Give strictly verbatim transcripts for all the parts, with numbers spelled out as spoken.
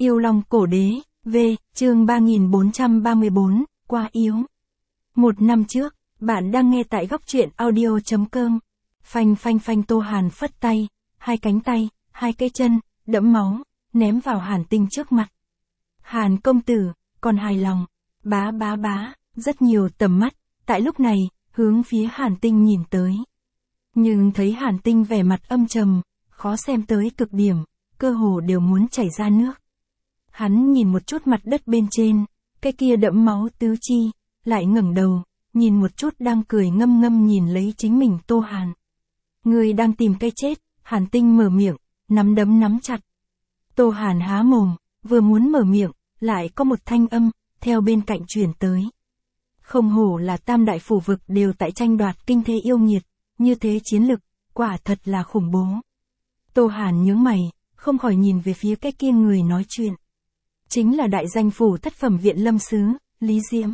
Yêu Long Cổ Đế, V, chương ba nghìn bốn trăm ba mươi bốn, Qua Yếu. Một năm trước, bạn đang nghe tại góc truyện audio.com. Phanh phanh phanh Tô Hàn phất tay, hai cánh tay, hai cái chân, đẫm máu, ném vào Hàn Tinh trước mặt. Hàn công tử, còn hài lòng, bá bá bá, rất nhiều tầm mắt, tại lúc này, hướng phía Hàn Tinh nhìn tới. Nhưng thấy Hàn Tinh vẻ mặt âm trầm, khó xem tới cực điểm, cơ hồ đều muốn chảy ra nước. Hắn nhìn một chút mặt đất bên trên, cái kia đẫm máu tứ chi, lại ngẩng đầu, nhìn một chút đang cười ngâm ngâm nhìn lấy chính mình Tô Hàn. Người đang tìm cái chết, Hàn Tinh mở miệng, nắm đấm nắm chặt. Tô Hàn há mồm, vừa muốn mở miệng, lại có một thanh âm, theo bên cạnh truyền tới. Không hổ là tam đại phủ vực đều tại tranh đoạt kinh thế yêu nghiệt, như thế chiến lực, quả thật là khủng bố. Tô Hàn nhướng mày, không khỏi nhìn về phía cái kia người nói chuyện. Chính là đại danh phủ thất phẩm viện lâm sứ, Lý Diễm.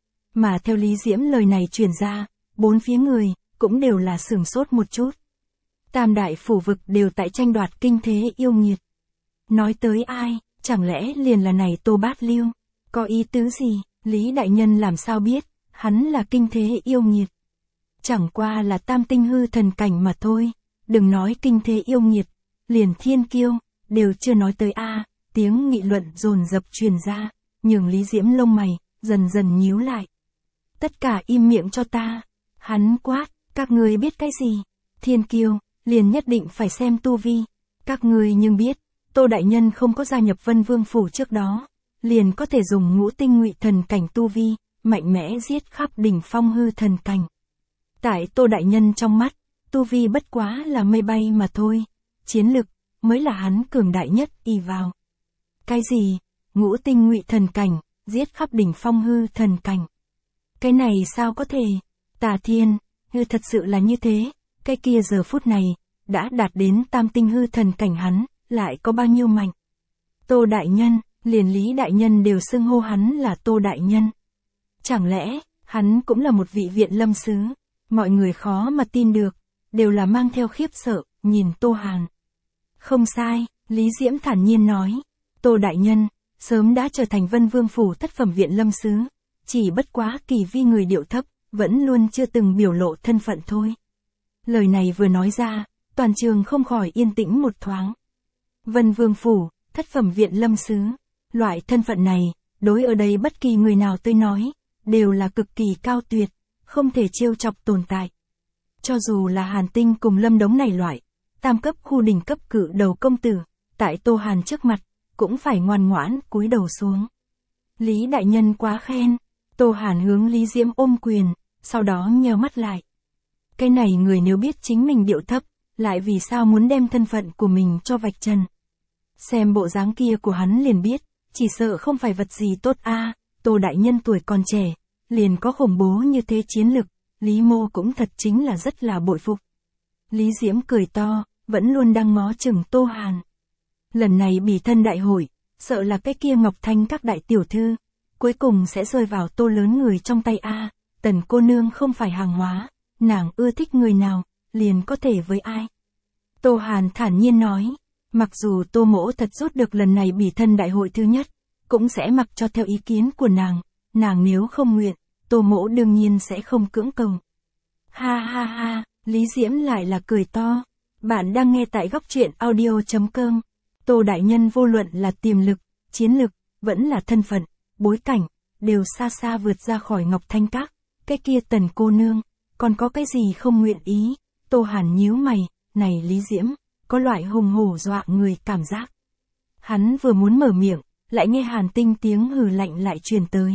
Mà theo Lý Diễm lời này truyền ra, bốn phía người, cũng đều là sửng sốt một chút. Tam đại phủ vực đều tại tranh đoạt kinh thế yêu nghiệt. Nói tới ai, chẳng lẽ liền là này Tô Bát Lưu? Có ý tứ gì, Lý Đại Nhân làm sao biết, hắn là kinh thế yêu nghiệt. Chẳng qua là tam tinh hư thần cảnh mà thôi, đừng nói kinh thế yêu nghiệt, liền thiên kiêu, đều chưa nói tới a. Tiếng nghị luận dồn dập truyền ra, nhường Lý Diễm lông mày, dần dần nhíu lại. Tất cả im miệng cho ta, hắn quát, các ngươi biết cái gì, thiên kiêu, liền nhất định phải xem tu vi, các ngươi nhưng biết, Tô Đại Nhân không có gia nhập Vân Vương Phủ trước đó, liền có thể dùng ngũ tinh ngụy thần cảnh tu vi, mạnh mẽ giết khắp đỉnh phong hư thần cảnh. Tại Tô Đại Nhân trong mắt, tu vi bất quá là mây bay mà thôi, chiến lực, mới là hắn cường đại nhất ỷ vào. Cái gì, ngũ tinh ngụy thần cảnh, giết khắp đỉnh phong hư thần cảnh. Cái này sao có thể, Tà Thiên, hư thật sự là như thế, cái kia giờ phút này, đã đạt đến tam tinh hư thần cảnh hắn, lại có bao nhiêu mạnh. Tô Đại Nhân, liền Lý Đại Nhân đều xưng hô hắn là Tô Đại Nhân. Chẳng lẽ, hắn cũng là một vị viện lâm sứ, mọi người khó mà tin được, đều là mang theo khiếp sợ, nhìn Tô Hàn. Không sai, Lý Diễm thản nhiên nói. Tô Đại Nhân, sớm đã trở thành Vân Vương Phủ thất phẩm viện lâm sứ, chỉ bất quá kỳ vi người điệu thấp, vẫn luôn chưa từng biểu lộ thân phận thôi. Lời này vừa nói ra, toàn trường không khỏi yên tĩnh một thoáng. Vân Vương Phủ, thất phẩm viện lâm sứ, loại thân phận này, đối ở đây bất kỳ người nào tôi nói, đều là cực kỳ cao tuyệt, không thể trêu chọc tồn tại. Cho dù là Hàn Tinh cùng Lâm Đống này loại, tam cấp khu đỉnh cấp cự đầu công tử, tại Tô Hàn trước mặt, cũng phải ngoan ngoãn cúi đầu xuống. Lý Đại Nhân quá khen, Tô Hàn hướng Lý Diễm ôm quyền, sau đó nheo mắt lại. Cái này người nếu biết chính mình điệu thấp, lại vì sao muốn đem thân phận của mình cho vạch trần. Xem bộ dáng kia của hắn liền biết, chỉ sợ không phải vật gì tốt a. Tô Đại Nhân tuổi còn trẻ, liền có khủng bố như thế chiến lực, Lý Mô cũng thật chính là rất là bội phục. Lý Diễm cười to, vẫn luôn đang ngó chừng Tô Hàn. Lần này bỉ thân đại hội, sợ là cái kia Ngọc Thanh các đại tiểu thư, cuối cùng sẽ rơi vào Tô lớn người trong tay a. Tần cô nương không phải hàng hóa, nàng ưa thích người nào, liền có thể với ai. Tô Hàn thản nhiên nói, mặc dù Tô mỗ thật rút được lần này bỉ thân đại hội thứ nhất, cũng sẽ mặc cho theo ý kiến của nàng, nàng nếu không nguyện, Tô mỗ đương nhiên sẽ không cưỡng cầu. Ha ha ha, Lý Diễm lại là cười to. Bạn đang nghe tại góc truyện audio.com. Tô Đại Nhân vô luận là tiềm lực, chiến lực, vẫn là thân phận, bối cảnh, đều xa xa vượt ra khỏi Ngọc Thanh Các. Cái kia Tần cô nương, còn có cái gì không nguyện ý? Tô Hàn nhíu mày, này Lý Diễm, có loại hùng hổ dọa người cảm giác. Hắn vừa muốn mở miệng, lại nghe Hàn Tinh tiếng hừ lạnh lại truyền tới.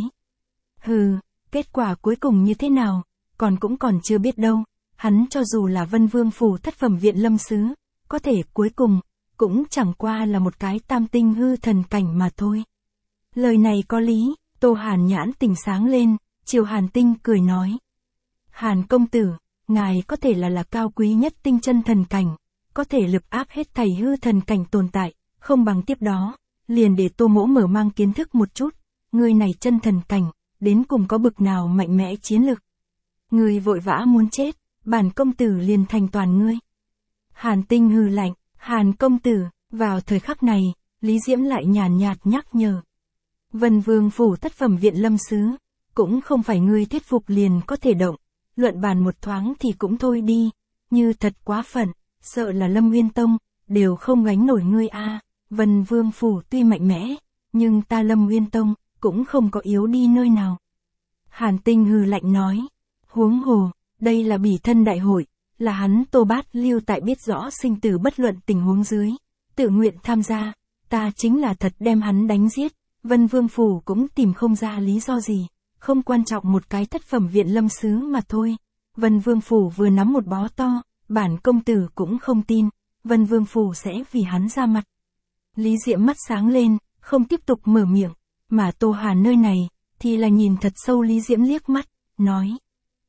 Hừ, kết quả cuối cùng như thế nào, còn cũng còn chưa biết đâu. Hắn cho dù là Vân Vương Phủ thất phẩm viện lâm sứ, có thể cuối cùng, cũng chẳng qua là một cái tam tinh hư thần cảnh mà thôi. Lời này có lý, Tô Hàn nhãn tình sáng lên, chiều Hàn Tinh cười nói. Hàn công tử, ngài có thể là là cao quý nhất tinh chân thần cảnh, có thể lực áp hết thảy hư thần cảnh tồn tại, không bằng tiếp đó, liền để Tô mỗ mở mang kiến thức một chút, người này chân thần cảnh, đến cùng có bực nào mạnh mẽ chiến lực. Người vội vã muốn chết, bản công tử liền thành toàn ngươi. Hàn Tinh hừ lạnh, Hàn công tử, vào thời khắc này, Lý Diễm lại nhàn nhạt nhắc nhở. Vân Vương phủ thất phẩm viện lâm sứ, cũng không phải ngươi thuyết phục liền có thể động, luận bàn một thoáng thì cũng thôi đi, như thật quá phận, sợ là Lâm Nguyên Tông, đều không gánh nổi ngươi a. Vân Vương phủ tuy mạnh mẽ, nhưng ta Lâm Nguyên Tông, cũng không có yếu đi nơi nào. Hàn Tinh hừ lạnh nói, huống hồ, đây là bỉ thân đại hội, là hắn Tô Bát Lưu tại biết rõ sinh tử bất luận tình huống dưới, tự nguyện tham gia, ta chính là thật đem hắn đánh giết, Vân Vương phủ cũng tìm không ra lý do gì, không quan trọng một cái thất phẩm viện lâm sứ mà thôi. Vân Vương phủ vừa nắm một bó to, bản công tử cũng không tin, Vân Vương phủ sẽ vì hắn ra mặt. Lý Diễm mắt sáng lên, không tiếp tục mở miệng, mà Tô Hàn nơi này, thì là nhìn thật sâu Lý Diễm liếc mắt, nói.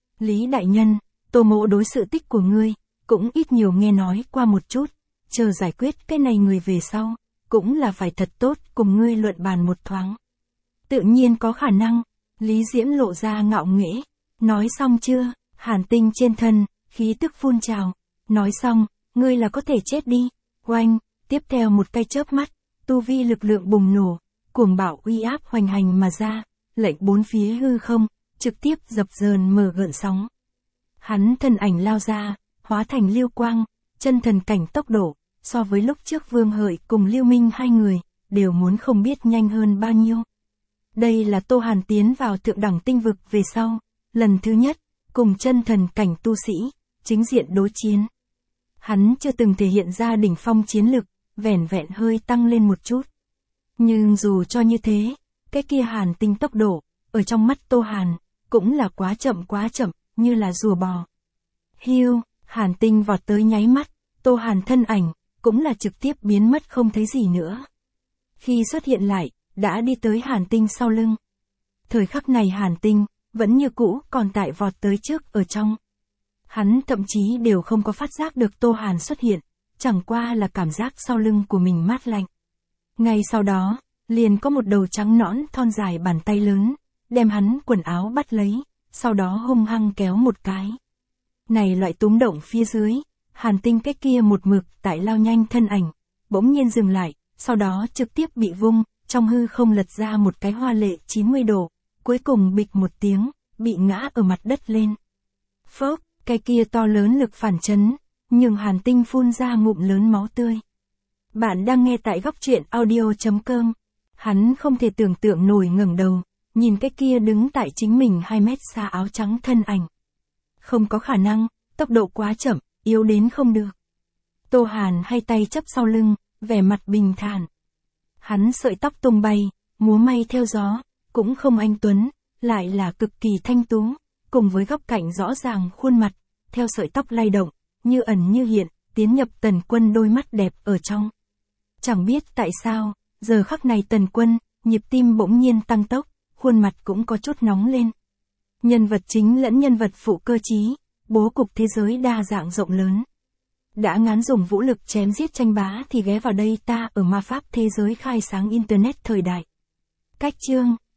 Lý đại nhân, Tô mỗ đối sự tích của ngươi, cũng ít nhiều nghe nói qua một chút, chờ giải quyết cái này người về sau, cũng là phải thật tốt cùng ngươi luận bàn một thoáng. Tự nhiên có khả năng, Lý Diễm lộ ra ngạo nghễ, nói xong chưa, Hàn Tinh trên thân, khí tức phun trào, nói xong, ngươi là có thể chết đi, oanh, tiếp theo một cái chớp mắt, tu vi lực lượng bùng nổ, cuồng bạo uy áp hoành hành mà ra, lệnh bốn phía hư không, trực tiếp dập dờn mở gợn sóng. Hắn thân ảnh lao ra, hóa thành lưu quang, chân thần cảnh tốc độ, so với lúc trước Vương Hợi cùng Lưu Minh hai người, đều muốn không biết nhanh hơn bao nhiêu. Đây là Tô Hàn tiến vào thượng đẳng tinh vực về sau, lần thứ nhất, cùng chân thần cảnh tu sĩ, chính diện đối chiến. Hắn chưa từng thể hiện ra đỉnh phong chiến lực, vẻn vẹn hơi tăng lên một chút. Nhưng dù cho như thế, cái kia Hàn Tinh tốc độ, ở trong mắt Tô Hàn, cũng là quá chậm quá chậm, như là rùa bò. Hiu, Hàn Tinh vọt tới nháy mắt, Tô Hàn thân ảnh, cũng là trực tiếp biến mất không thấy gì nữa. Khi xuất hiện lại, đã đi tới Hàn Tinh sau lưng. Thời khắc này Hàn Tinh, vẫn như cũ còn tại vọt tới trước ở trong. Hắn thậm chí đều không có phát giác được Tô Hàn xuất hiện, chẳng qua là cảm giác sau lưng của mình mát lạnh. Ngay sau đó, liền có một đầu trắng nõn thon dài bàn tay lớn, đem hắn quần áo bắt lấy, sau đó hung hăng kéo một cái. Này loại túm động phía dưới, Hàn Tinh cái kia một mực tại lao nhanh thân ảnh, bỗng nhiên dừng lại, sau đó trực tiếp bị vung, trong hư không lật ra một cái hoa lệ chín mươi độ, cuối cùng bịch một tiếng, bị ngã ở mặt đất lên. Phốc, cái kia to lớn lực phản chấn, nhưng Hàn Tinh phun ra ngụm lớn máu tươi. Bạn đang nghe tại góc truyện audio chấm com. Hắn không thể tưởng tượng nổi ngẩng đầu, nhìn cái kia đứng tại chính mình hai mét xa áo trắng thân ảnh. Không có khả năng, tốc độ quá chậm, yếu đến không được. Tô Hàn hai tay chấp sau lưng, vẻ mặt bình thản. Hắn sợi tóc tung bay, múa may theo gió, cũng không anh tuấn, lại là cực kỳ thanh tú, cùng với góc cạnh rõ ràng khuôn mặt, theo sợi tóc lay động, như ẩn như hiện, tiến nhập Tần Quân đôi mắt đẹp ở trong. Chẳng biết tại sao, giờ khắc này Tần Quân, nhịp tim bỗng nhiên tăng tốc, khuôn mặt cũng có chút nóng lên. Nhân vật chính lẫn nhân vật phụ cơ trí, bố cục thế giới đa dạng rộng lớn. Đã ngán dùng vũ lực chém giết tranh bá thì ghé vào đây ta ở ma pháp thế giới khai sáng Internet thời đại. Cách chương